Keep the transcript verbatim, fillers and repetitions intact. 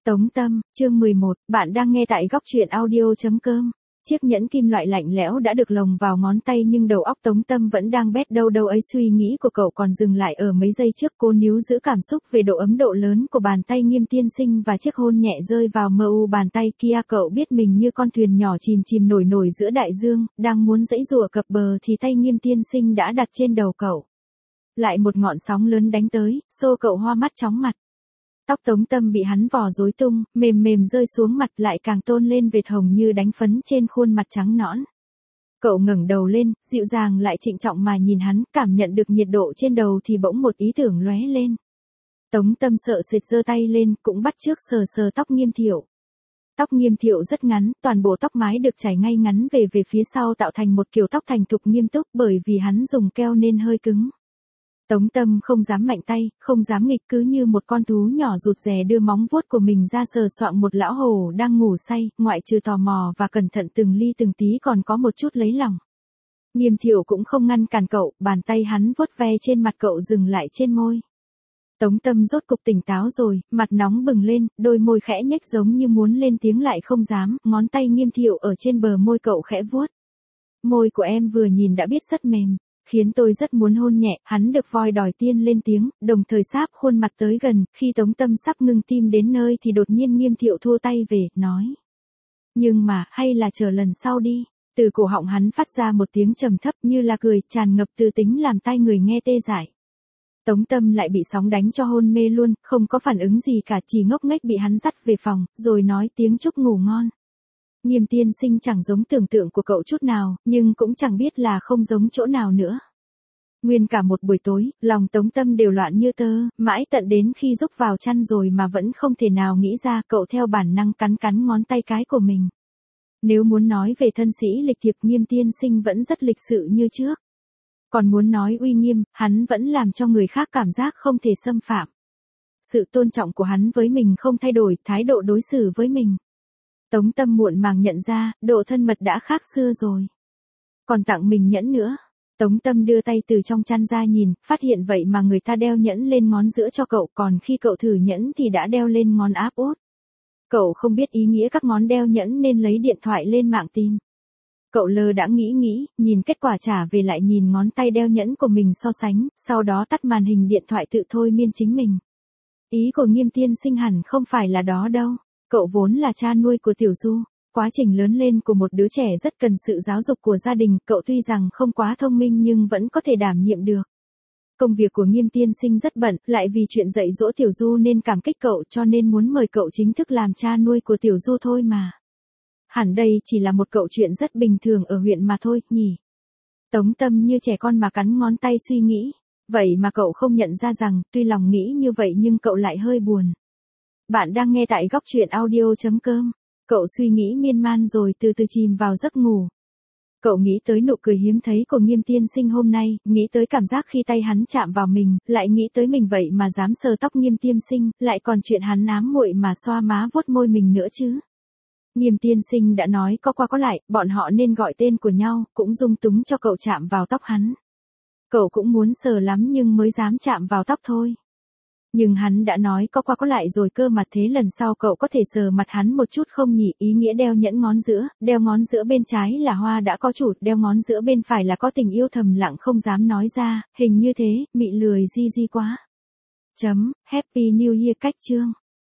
Tống Tâm, chương mười một, bạn đang nghe tại góc truyện audio chấm com. Chiếc nhẫn kim loại lạnh lẽo đã được lồng vào ngón tay nhưng đầu óc Tống Tâm vẫn đang bét đâu đâu ấy, suy nghĩ của cậu còn dừng lại ở mấy giây trước. Cô níu giữ cảm xúc về độ ấm độ lớn của bàn tay Nghiêm Tiên Sinh và chiếc hôn nhẹ rơi vào mờ u bàn tay kia. Cậu biết mình như con thuyền nhỏ chìm chìm nổi nổi giữa đại dương, đang muốn giãy giụa cập bờ thì tay Nghiêm Tiên Sinh đã đặt trên đầu cậu. Lại một ngọn sóng lớn đánh tới, xô cậu hoa mắt chóng mặt. Tóc Tống Tâm bị hắn vò rối tung, mềm mềm rơi xuống mặt, lại càng tôn lên vệt hồng như đánh phấn trên khuôn mặt trắng nõn. Cậu ngẩng đầu lên, dịu dàng lại trịnh trọng mà nhìn hắn, cảm nhận được nhiệt độ trên đầu thì bỗng một ý tưởng lóe lên. Tống Tâm sợ sệt giơ tay lên, cũng bắt chước sờ sờ tóc Nghiêm Thiệu. Tóc Nghiêm Thiệu rất ngắn, toàn bộ tóc mái được chải ngay ngắn về về phía sau tạo thành một kiểu tóc thành thục nghiêm túc, bởi vì hắn dùng keo nên hơi cứng. Tống Tâm không dám mạnh tay, không dám nghịch, cứ như một con thú nhỏ rụt rè đưa móng vuốt của mình ra sờ soạng một lão hổ đang ngủ say, ngoại trừ tò mò và cẩn thận từng ly từng tí còn có một chút lấy lòng. Nghiêm Thiệu cũng không ngăn cản cậu, bàn tay hắn vuốt ve trên mặt cậu dừng lại trên môi. Tống Tâm rốt cục tỉnh táo rồi, mặt nóng bừng lên, đôi môi khẽ nhếch giống như muốn lên tiếng lại không dám, ngón tay Nghiêm Thiệu ở trên bờ môi cậu khẽ vuốt. Môi của em vừa nhìn đã biết rất mềm, khiến tôi rất muốn hôn nhẹ. Hắn được voi đòi tiên lên tiếng, đồng thời sáp khuôn mặt tới gần. Khi Tống Tâm sắp ngưng tim đến nơi thì đột nhiên Nghiêm Thiệu thua tay về, nói: Nhưng mà, hay là chờ lần sau đi. Từ cổ họng hắn phát ra một tiếng trầm thấp như là cười, tràn ngập tư tính làm tai người nghe tê dại. Tống Tâm lại bị sóng đánh cho hôn mê luôn, không có phản ứng gì cả, chỉ ngốc nghếch bị hắn dắt về phòng, rồi nói tiếng chúc ngủ ngon. Nghiêm Tiên Sinh chẳng giống tưởng tượng của cậu chút nào, nhưng cũng chẳng biết là không giống chỗ nào nữa. Nguyên cả một buổi tối, lòng Tống Tâm đều loạn như tơ, mãi tận đến khi rúc vào chăn rồi mà vẫn không thể nào nghĩ ra, cậu theo bản năng cắn cắn ngón tay cái của mình. Nếu muốn nói về thân sĩ lịch thiệp, Nghiêm Tiên Sinh vẫn rất lịch sự như trước. Còn muốn nói uy nghiêm, hắn vẫn làm cho người khác cảm giác không thể xâm phạm. Sự tôn trọng của hắn với mình không thay đổi, thái độ đối xử với mình. Tống Tâm muộn màng nhận ra, độ thân mật đã khác xưa rồi. Còn tặng mình nhẫn nữa. Tống Tâm đưa tay từ trong chăn ra nhìn, phát hiện vậy mà người ta đeo nhẫn lên ngón giữa cho cậu, còn khi cậu thử nhẫn thì đã đeo lên ngón áp út. Cậu không biết ý nghĩa các ngón đeo nhẫn nên lấy điện thoại lên mạng tìm. Cậu lơ đãng nghĩ nghĩ, nhìn kết quả trả về lại nhìn ngón tay đeo nhẫn của mình so sánh, sau đó tắt màn hình điện thoại tự thôi miên chính mình. Ý của Nghiêm Tiên Sinh hẳn không phải là đó đâu. Cậu vốn là cha nuôi của Tiểu Du. Quá trình lớn lên của một đứa trẻ rất cần sự giáo dục của gia đình, cậu tuy rằng không quá thông minh nhưng vẫn có thể đảm nhiệm được. Công việc của Nghiêm Tiên Sinh rất bận, lại vì chuyện dạy dỗ Tiểu Du nên cảm kích cậu, cho nên muốn mời cậu chính thức làm cha nuôi của Tiểu Du thôi mà. Hẳn đây chỉ là một cậu chuyện rất bình thường ở huyện mà thôi, nhỉ? Tống Tâm như trẻ con mà cắn ngón tay suy nghĩ. Vậy mà cậu không nhận ra rằng, tuy lòng nghĩ như vậy nhưng cậu lại hơi buồn. Bạn đang nghe tại góc truyện audio chấm com. Cậu suy nghĩ miên man rồi từ từ chìm vào giấc ngủ. Cậu nghĩ tới nụ cười hiếm thấy của Nghiêm Tiên Sinh hôm nay, nghĩ tới cảm giác khi tay hắn chạm vào mình, lại nghĩ tới mình vậy mà dám sờ tóc Nghiêm Tiên Sinh, lại còn chuyện hắn ám muội mà xoa má vuốt môi mình nữa chứ. Nghiêm Tiên Sinh đã nói có qua có lại, bọn họ nên gọi tên của nhau, cũng dung túng cho cậu chạm vào tóc hắn. Cậu cũng muốn sờ lắm nhưng mới dám chạm vào tóc thôi. Nhưng hắn đã nói có qua có lại rồi cơ mà, thế lần sau cậu có thể sờ mặt hắn một chút không nhỉ? Ý nghĩa đeo nhẫn ngón giữa, đeo ngón giữa bên trái là hoa đã có chủ, đeo ngón giữa bên phải là có tình yêu thầm lặng không dám nói ra, hình như thế, mị lười di di quá. Chấm, Happy New Year cách chương.